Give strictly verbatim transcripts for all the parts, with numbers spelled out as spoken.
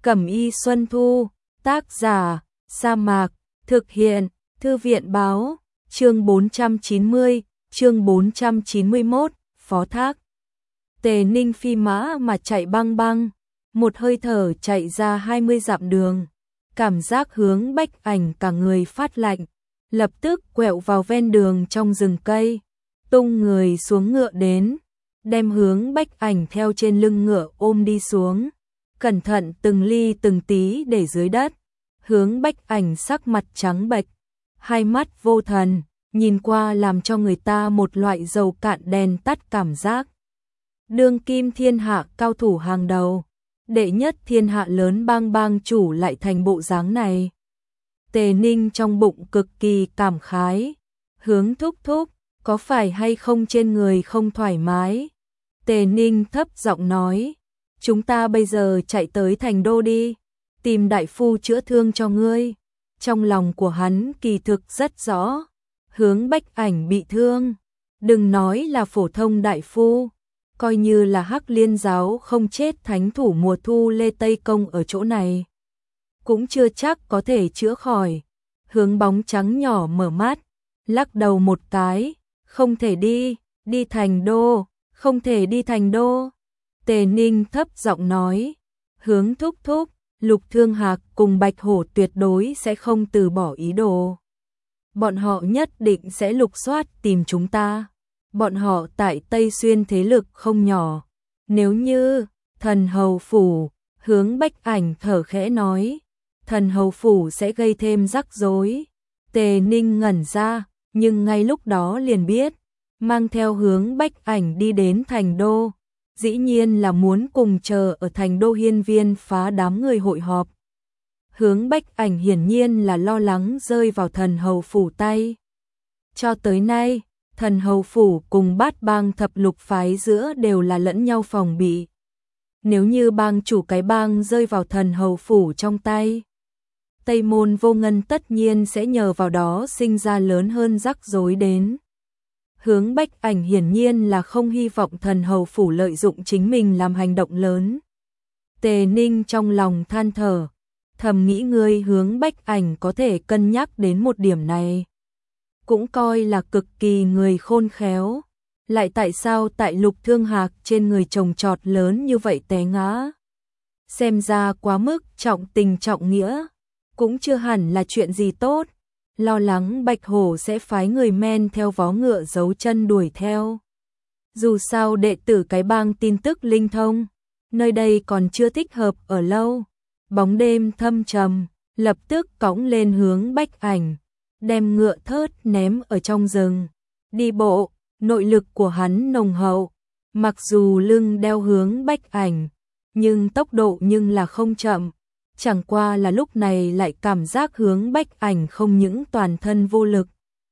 Cẩm y Xuân Thu, tác giả, Sa Mạc, thực hiện, Thư viện báo, chương bốn trăm chín mươi, chương bốn trăm chín mươi mốt, phó thác. Tề Ninh phi mã mà chạy băng băng, một hơi thở chạy ra hai mươi dặm đường, cảm giác hướng Bách Ảnh cả người phát lạnh, lập tức quẹo vào ven đường trong rừng cây, tung người xuống ngựa đến, đem hướng Bách Ảnh theo trên lưng ngựa ôm đi xuống, cẩn thận từng ly từng tí để dưới đất, hướng Bách Ảnh sắc mặt trắng bệch, hai mắt vô thần, nhìn qua làm cho người ta một loại dầu cạn đèn tắt cảm giác. Đương kim thiên hạ cao thủ hàng đầu, đệ nhất thiên hạ lớn bang bang chủ lại thành bộ dáng này. Tề Ninh trong bụng cực kỳ cảm khái, hướng thúc thúc, có phải hay không trên người không thoải mái? Tề Ninh thấp giọng nói, chúng ta bây giờ chạy tới thành đô đi, tìm đại phu chữa thương cho ngươi. Trong lòng của hắn kỳ thực rất rõ, hướng Bách Ảnh bị thương, đừng nói là phổ thông đại phu, coi như là Hắc Liên giáo không chết thánh thủ mùa thu Lê Tây Công ở chỗ này, cũng chưa chắc có thể chữa khỏi. Hướng bóng trắng nhỏ mở mắt, lắc đầu một cái, không thể đi, đi thành đô, không thể đi thành đô. Tề Ninh thấp giọng nói, hướng thúc thúc, Lục Thương Hạc cùng Bạch Hổ tuyệt đối sẽ không từ bỏ ý đồ. Bọn họ nhất định sẽ lục soát tìm chúng ta. Bọn họ tại Tây Xuyên thế lực không nhỏ. Nếu như, thần hầu phủ, hướng Bách Ảnh thở khẽ nói, thần hầu phủ sẽ gây thêm rắc rối. Tề Ninh ngẩn ra, nhưng ngay lúc đó liền biết, mang theo hướng Bách Ảnh đi đến thành đô, dĩ nhiên là muốn cùng chờ ở thành đô hiên viên phá đám người hội họp. Hướng Bách Ảnh hiển nhiên là lo lắng rơi vào thần hầu phủ tay. Cho tới nay, thần hầu phủ cùng bát bang thập lục phái giữa đều là lẫn nhau phòng bị. Nếu như bang chủ cái bang rơi vào thần hầu phủ trong tay, Tây Môn Vô Ngân tất nhiên sẽ nhờ vào đó sinh ra lớn hơn rắc rối đến. Hướng Bách Ảnh hiển nhiên là không hy vọng thần hầu phủ lợi dụng chính mình làm hành động lớn. Tề Ninh trong lòng than thở, thầm nghĩ ngươi hướng Bách Ảnh có thể cân nhắc đến một điểm này, cũng coi là cực kỳ người khôn khéo, lại tại sao tại Lục Thương Hạc trên người trồng trọt lớn như vậy té ngã. Xem ra quá mức trọng tình trọng nghĩa, cũng chưa hẳn là chuyện gì tốt. Lo lắng Bạch Hổ sẽ phái người men theo vó ngựa giấu chân đuổi theo. Dù sao đệ tử cái bang tin tức linh thông, nơi đây còn chưa thích hợp ở lâu. Bóng đêm thâm trầm, lập tức cõng lên hướng Bách Ảnh, đem ngựa thớt ném ở trong rừng. Đi bộ, nội lực của hắn nồng hậu, mặc dù lưng đeo hướng Bách Ảnh, nhưng tốc độ nhưng là không chậm. Chẳng qua là lúc này lại cảm giác hướng Bách Ảnh không những toàn thân vô lực.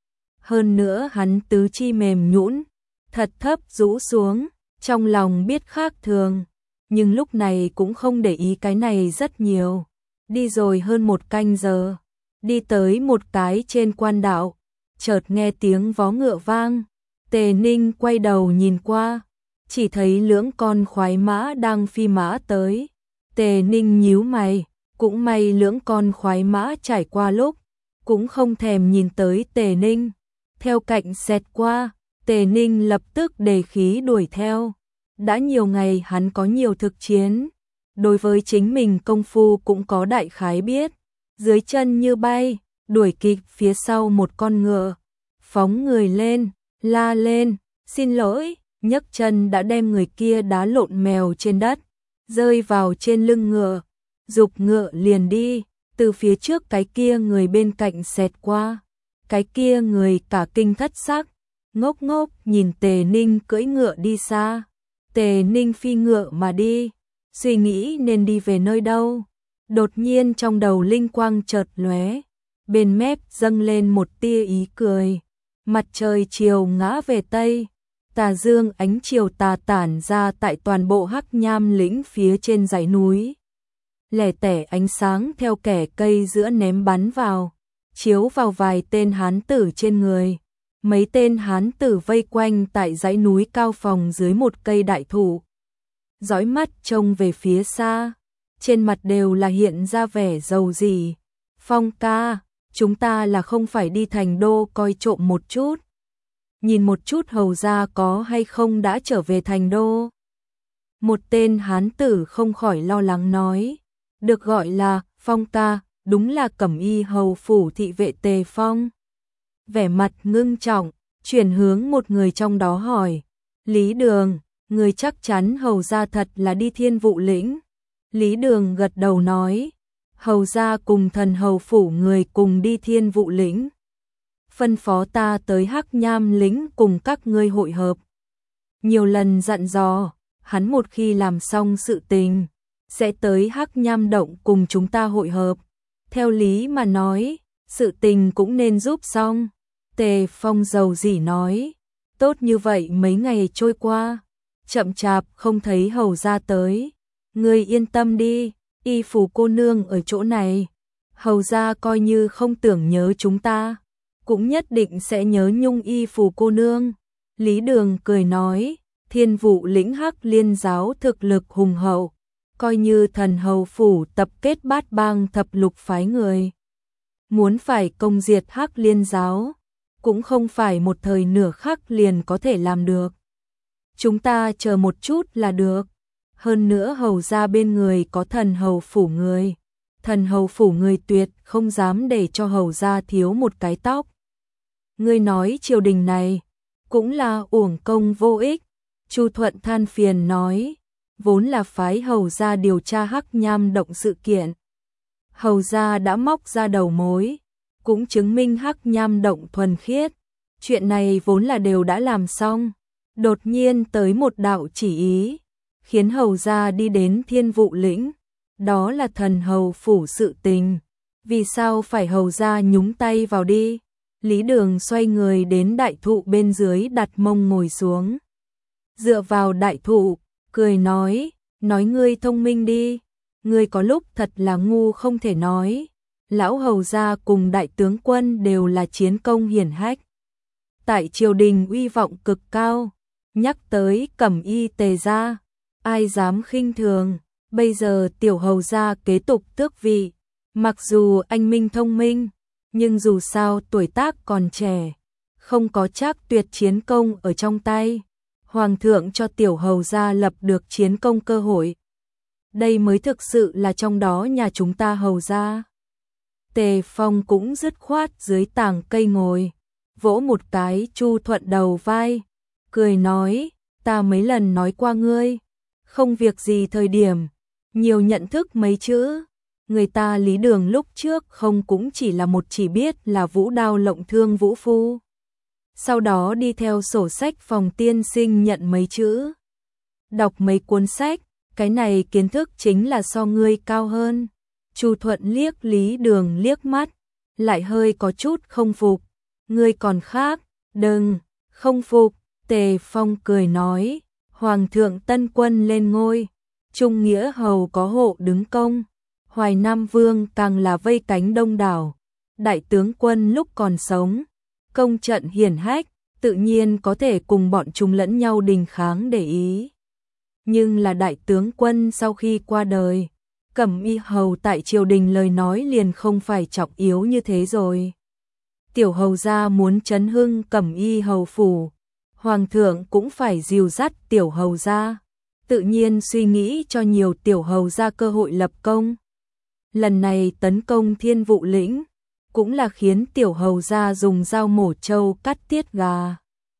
Hơn nữa hắn tứ chi mềm nhũn, thật thấp rũ xuống, trong lòng biết khác thường, nhưng lúc này cũng không để ý cái này rất nhiều. Đi rồi hơn một canh giờ, đi tới một cái trên quan đạo, chợt nghe tiếng vó ngựa vang. Tề Ninh quay đầu nhìn qua, chỉ thấy lưỡng con khoái mã đang phi mã tới. Tề Ninh nhíu mày, cũng may lưỡng con khoái mã trải qua lúc, cũng không thèm nhìn tới Tề Ninh. Theo cạnh xẹt qua, Tề Ninh lập tức đề khí đuổi theo. Đã nhiều ngày hắn có nhiều thực chiến, đối với chính mình công phu cũng có đại khái biết. Dưới chân như bay, đuổi kịp phía sau một con ngựa, phóng người lên, la lên, xin lỗi, nhấc chân đã đem người kia đá lộn mèo trên đất, rơi vào trên lưng ngựa. Dục ngựa liền đi, từ phía trước cái kia người bên cạnh xẹt qua, cái kia người cả kinh thất sắc, ngốc ngốc nhìn Tề Ninh cưỡi ngựa đi xa. Tề Ninh phi ngựa mà đi, suy nghĩ nên đi về nơi đâu. Đột nhiên trong đầu linh quang chợt lóe, bên mép dâng lên một tia ý cười. Mặt trời chiều ngã về tây, tà dương ánh chiều tà tản ra tại toàn bộ Hắc Nham lĩnh phía trên dãy núi. Lẻ tẻ ánh sáng theo kẻ cây giữa ném bắn vào, chiếu vào vài tên hán tử trên người. Mấy tên hán tử vây quanh tại dãy núi cao phòng dưới một cây đại thụ, dõi mắt trông về phía xa. trên mặt đều là hiện ra vẻ giàu dỉ. Phong ca, chúng ta là không phải đi thành đô coi trộm một chút. Nhìn một chút hầu gia có hay không đã trở về thành đô. Một tên hán tử không khỏi lo lắng nói, được gọi là Phong ca, đúng là Cẩm Y hầu phủ thị vệ Tề Phong. Vẻ mặt ngưng trọng, chuyển hướng một người trong đó hỏi, Lý Đường, người chắc chắn hầu gia thật là đi Thiên Vụ lĩnh. Lý Đường gật đầu nói, hầu gia cùng thần hầu phủ người cùng đi Thiên Vụ lĩnh. Phân phó ta tới Hắc Nham lĩnh cùng các ngươi hội hợp. Nhiều lần dặn dò, hắn một khi làm xong sự tình, sẽ tới Hắc Nham động cùng chúng ta hội hợp. Theo lý mà nói, sự tình cũng nên giúp xong. Tề Phong dầu dỉ nói, tốt như vậy mấy ngày trôi qua, chậm chạp không thấy hầu gia tới. Ngươi yên tâm đi, y phủ cô nương ở chỗ này. Hầu gia coi như không tưởng nhớ chúng ta, cũng nhất định sẽ nhớ nhung y phủ cô nương. Lý Đường cười nói, Thiên Vụ lĩnh Hắc Liên giáo thực lực hùng hậu, coi như thần hầu phủ tập kết bát bang thập lục phái người. Muốn phải công diệt Hắc Liên giáo, cũng không phải một thời nửa khắc liền có thể làm được. Chúng ta chờ một chút là được. Hơn nữa hầu gia bên người có thần hầu phủ người. Thần hầu phủ người tuyệt không dám để cho hầu gia thiếu một cái tóc. Ngươi nói triều đình này cũng là uổng công vô ích. Chu Thuận than phiền nói, vốn là phái hầu gia điều tra Hắc Nham động sự kiện. Hầu gia đã móc ra đầu mối, cũng chứng minh Hắc Nham động thuần khiết. Chuyện này vốn là đều đã làm xong, đột nhiên tới một đạo chỉ ý, khiến hầu gia đi đến Thiên Vụ lĩnh. Đó là thần hầu phủ sự tình, vì sao phải hầu gia nhúng tay vào đi? Lý Đường xoay người đến đại thụ bên dưới đặt mông ngồi xuống. Dựa vào đại thụ, cười nói, nói ngươi thông minh đi, ngươi có lúc thật là ngu không thể nói. Lão hầu gia cùng đại tướng quân đều là chiến công hiển hách. Tại triều đình uy vọng cực cao, nhắc tới Cẩm Y Tề gia, ai dám khinh thường. Bây giờ tiểu hầu gia kế tục tước vị, mặc dù anh minh thông minh, nhưng dù sao tuổi tác còn trẻ, không có chắc tuyệt chiến công ở trong tay. Hoàng thượng cho tiểu hầu gia lập được chiến công cơ hội. Đây mới thực sự là trong đó nhà chúng ta hầu gia. Tề Phong cũng dứt khoát dưới tàng cây ngồi, vỗ một cái Chu Thuận đầu vai, cười nói, ta mấy lần nói qua ngươi, không việc gì thời điểm, nhiều nhận thức mấy chữ. Người ta Lý Đường lúc trước không cũng chỉ là một chỉ biết là vũ đao lộng thương vũ phu. Sau đó đi theo sổ sách phòng tiên sinh nhận mấy chữ. Đọc mấy cuốn sách, cái này kiến thức chính là so ngươi cao hơn. Chu Thuận liếc Lý Đường liếc mắt, lại hơi có chút không phục. Ngươi còn khác, đừng, không phục. Tề Phong cười nói, Hoàng thượng tân quân lên ngôi, Trung Nghĩa hầu có hộ đứng công, Hoài Nam Vương càng là vây cánh đông đảo. Đại tướng quân lúc còn sống, công trận hiển hách, tự nhiên có thể cùng bọn chúng lẫn nhau đình kháng để ý. Nhưng là đại tướng quân sau khi qua đời, Cẩm Y hầu tại triều đình lời nói liền không phải trọng yếu như thế rồi. Tiểu hầu gia muốn chấn hưng Cẩm Y hầu phủ, hoàng thượng cũng phải dìu dắt tiểu hầu gia, tự nhiên suy nghĩ cho nhiều tiểu hầu gia cơ hội lập công. Lần này tấn công Thiên Vụ lĩnh, cũng là khiến tiểu hầu gia dùng dao mổ trâu cắt tiết gà.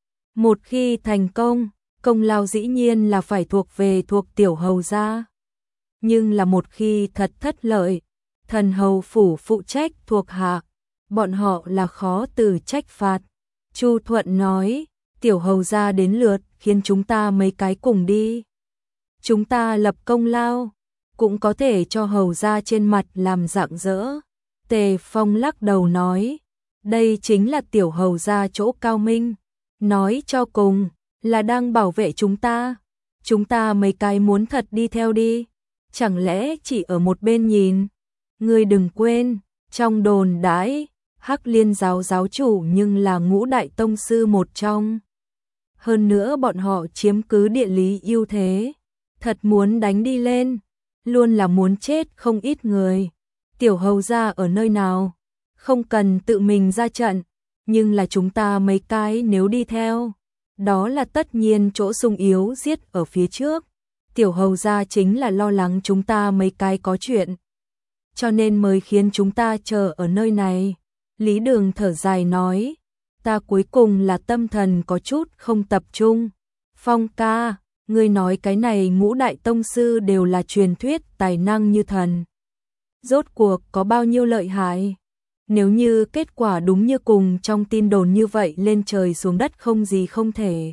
Một khi thành công, công lao dĩ nhiên là phải thuộc về thuộc tiểu hầu gia. Nhưng là một khi thật thất lợi, thần hầu phủ phụ trách thuộc hạ, bọn họ là khó từ trách phạt. Chu Thuận nói, tiểu hầu gia đến lượt khiến chúng ta mấy cái cùng đi. Chúng ta lập công lao, cũng có thể cho hầu gia trên mặt làm rạng rỡ. Tề Phong lắc đầu nói, đây chính là tiểu hầu gia chỗ cao minh. Nói cho cùng, là đang bảo vệ chúng ta. Chúng ta mấy cái muốn thật đi theo đi. Chẳng lẽ chỉ ở một bên nhìn? Ngươi đừng quên, trong đồn đãi, Hắc Liên giáo giáo chủ nhưng là ngũ đại tông sư một trong. Hơn nữa bọn họ chiếm cứ địa lý ưu thế. Thật muốn đánh đi lên, luôn là muốn chết không ít người. Tiểu hầu gia ở nơi nào? Không cần tự mình ra trận, nhưng là chúng ta mấy cái nếu đi theo, đó là tất nhiên chỗ sung yếu giết ở phía trước. Tiểu hầu gia chính là lo lắng chúng ta mấy cái có chuyện, cho nên mới khiến chúng ta chờ ở nơi này. Lý Đường thở dài nói, ta cuối cùng là tâm thần có chút không tập trung. Phong ca, ngươi nói cái này ngũ đại tông sư đều là truyền thuyết tài năng như thần. Rốt cuộc có bao nhiêu lợi hại? Nếu như kết quả đúng như cùng trong tin đồn như vậy lên trời xuống đất không gì không thể.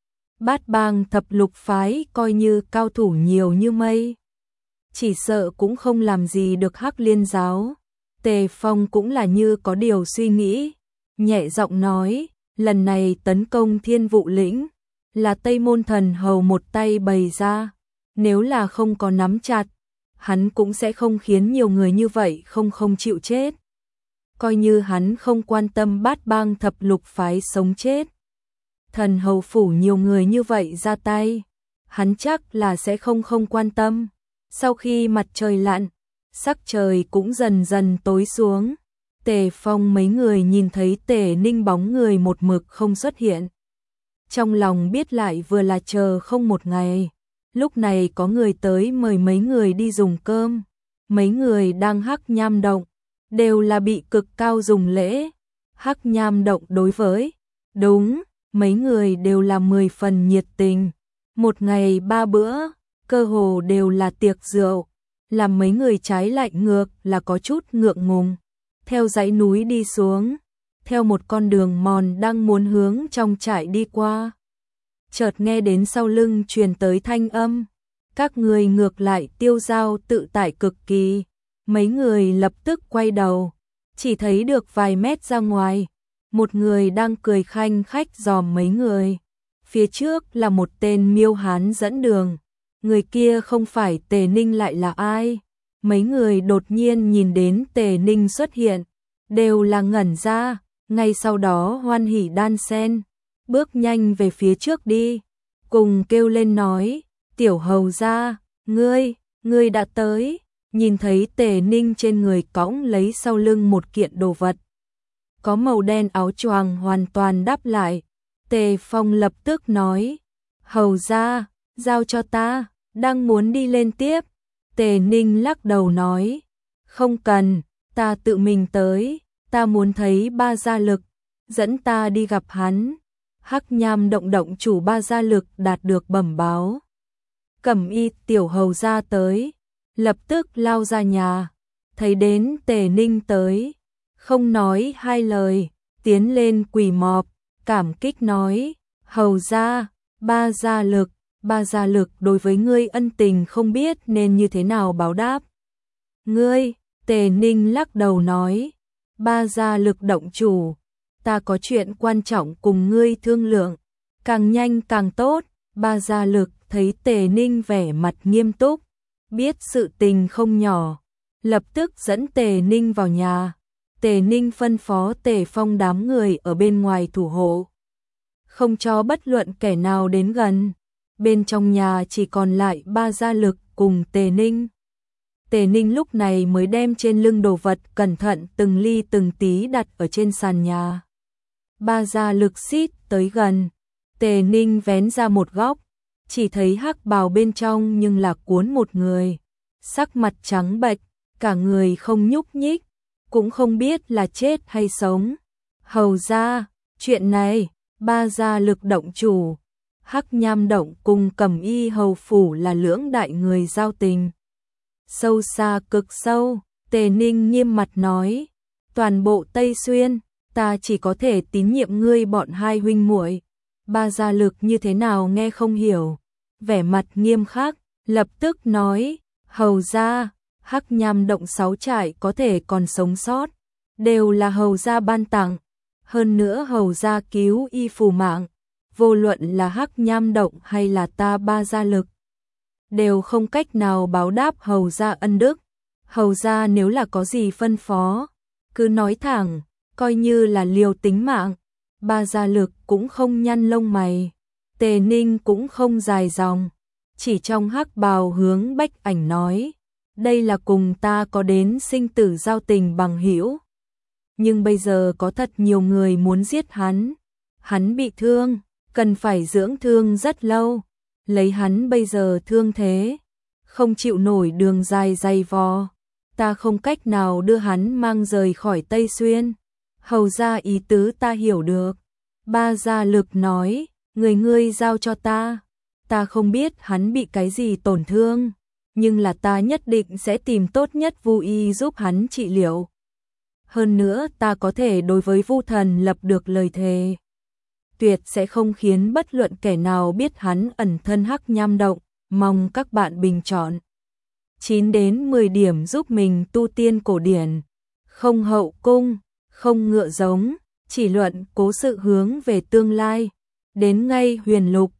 Bát bang thập lục phái coi như cao thủ nhiều như mây, chỉ sợ cũng không làm gì được Hắc Liên giáo. Tề Phong cũng là như có điều suy nghĩ, nhẹ giọng nói, lần này tấn công Thiên Vụ lĩnh là Tây Môn Thần Hầu một tay bày ra, nếu là không có nắm chặt, hắn cũng sẽ không khiến nhiều người như vậy không không chịu chết. Coi như hắn không quan tâm bát bang thập lục phái sống chết, Thần Hầu phủ nhiều người như vậy ra tay, hắn chắc là sẽ không không quan tâm. Sau khi mặt trời lặn, sắc trời cũng dần dần tối xuống. Tề Phong mấy người nhìn thấy Tề Ninh bóng người một mực không xuất hiện, trong lòng biết lại vừa là chờ không một ngày. Lúc này có người tới mời mấy người đi dùng cơm, mấy người đang Hắc Nham động, đều là bị cực cao dùng lễ. Hắc Nham động đối với, đúng, mấy người đều là mười phần nhiệt tình, một ngày ba bữa, cơ hồ đều là tiệc rượu, làm mấy người trái lạnh ngược là có chút ngượng ngùng. Theo dãy núi đi xuống, theo một con đường mòn đang muốn hướng trong trại đi qua, chợt nghe đến sau lưng truyền tới thanh âm, các người ngược lại tiêu dao tự tại cực kỳ. Mấy người lập tức quay đầu, chỉ thấy được vài mét ra ngoài, một người đang cười khanh khách dòm mấy người. Phía trước là một tên miêu hán dẫn đường, người kia không phải Tề Ninh lại là ai? Mấy người đột nhiên nhìn đến Tề Ninh xuất hiện, đều là ngẩn ra, ngay sau đó hoan hỉ đan sen, bước nhanh về phía trước đi, cùng kêu lên nói, tiểu hầu gia, ngươi, ngươi đã tới. Nhìn thấy Tề Ninh trên người cõng lấy sau lưng một kiện đồ vật, có màu đen áo choàng hoàn toàn đáp lại, Tề Phong lập tức nói, hầu gia, giao cho ta, đang muốn đi lên tiếp. Tề Ninh lắc đầu nói, không cần, ta tự mình tới, ta muốn thấy Ba Gia Lực, dẫn ta đi gặp hắn. Hắc Nham động động chủ Ba Gia Lực đạt được bẩm báo, Cẩm Y tiểu hầu gia tới, lập tức lao ra nhà, thấy đến Tề Ninh tới, không nói hai lời, tiến lên quỳ mọp, cảm kích nói, hầu gia, Ba Gia Lực, Ba Gia Lực đối với ngươi ân tình không biết nên như thế nào báo đáp. Ngươi, Tề Ninh lắc đầu nói, Ba Gia Lực động chủ, ta có chuyện quan trọng cùng ngươi thương lượng, càng nhanh càng tốt. Ba Gia Lực thấy Tề Ninh vẻ mặt nghiêm túc, biết sự tình không nhỏ, lập tức dẫn Tề Ninh vào nhà. Tề Ninh phân phó Tề Phong đám người ở bên ngoài thủ hộ, không cho bất luận kẻ nào đến gần. Bên trong nhà chỉ còn lại Ba Gia Lực cùng Tề Ninh. Tề Ninh lúc này mới đem trên lưng đồ vật cẩn thận từng ly từng tí đặt ở trên sàn nhà. Ba Gia Lực xít tới gần, Tề Ninh vén ra một góc, chỉ thấy hắc bào bên trong nhưng là cuốn một người, sắc mặt trắng bệch, cả người không nhúc nhích, cũng không biết là chết hay sống. Hầu gia, chuyện này, Ba Gia Lực động chủ, Hắc Nham động cùng Cẩm Y hầu phủ là lưỡng đại người giao tình sâu xa cực sâu. Tề Ninh nghiêm mặt nói, toàn bộ Tây Xuyên, ta chỉ có thể tín nhiệm ngươi bọn hai huynh muội. Ba Gia Lực như thế nào nghe không hiểu, vẻ mặt nghiêm khắc, lập tức nói, hầu gia, Hắc Nham động sáu trại có thể còn sống sót, đều là hầu gia ban tặng, hơn nữa hầu gia cứu y phù mạng, vô luận là Hắc Nham động hay là ta Ba Gia Lực, đều không cách nào báo đáp hầu gia ân đức. Hầu gia nếu là có gì phân phó, cứ nói thẳng, coi như là liều tính mạng. Ba Gia Lực cũng không nhăn lông mày, Tề Ninh cũng không dài dòng, chỉ trong hắc bào hướng Bách Ảnh nói, đây là cùng ta có đến sinh tử giao tình bằng hữu. Nhưng bây giờ có thật nhiều người muốn giết hắn. Hắn bị thương, cần phải dưỡng thương rất lâu. Lấy hắn bây giờ thương thế, không chịu nổi đường dài dày vò. Ta không cách nào đưa hắn mang rời khỏi Tây Xuyên. Hầu ra ý tứ ta hiểu được. Ba Gia Lực nói, người ngươi giao cho ta. Ta không biết hắn bị cái gì tổn thương, nhưng là ta nhất định sẽ tìm tốt nhất Vu y giúp hắn trị liệu. Hơn nữa ta có thể đối với Vu Thần lập được lời thề. Tuyệt sẽ không khiến bất luận kẻ nào biết hắn ẩn thân Hắc Nham Động, mong các bạn bình chọn chín đến mười điểm giúp mình tu tiên cổ điển, không hậu cung, không ngựa giống, chỉ luận cố sự hướng về tương lai, đến ngay huyền lục,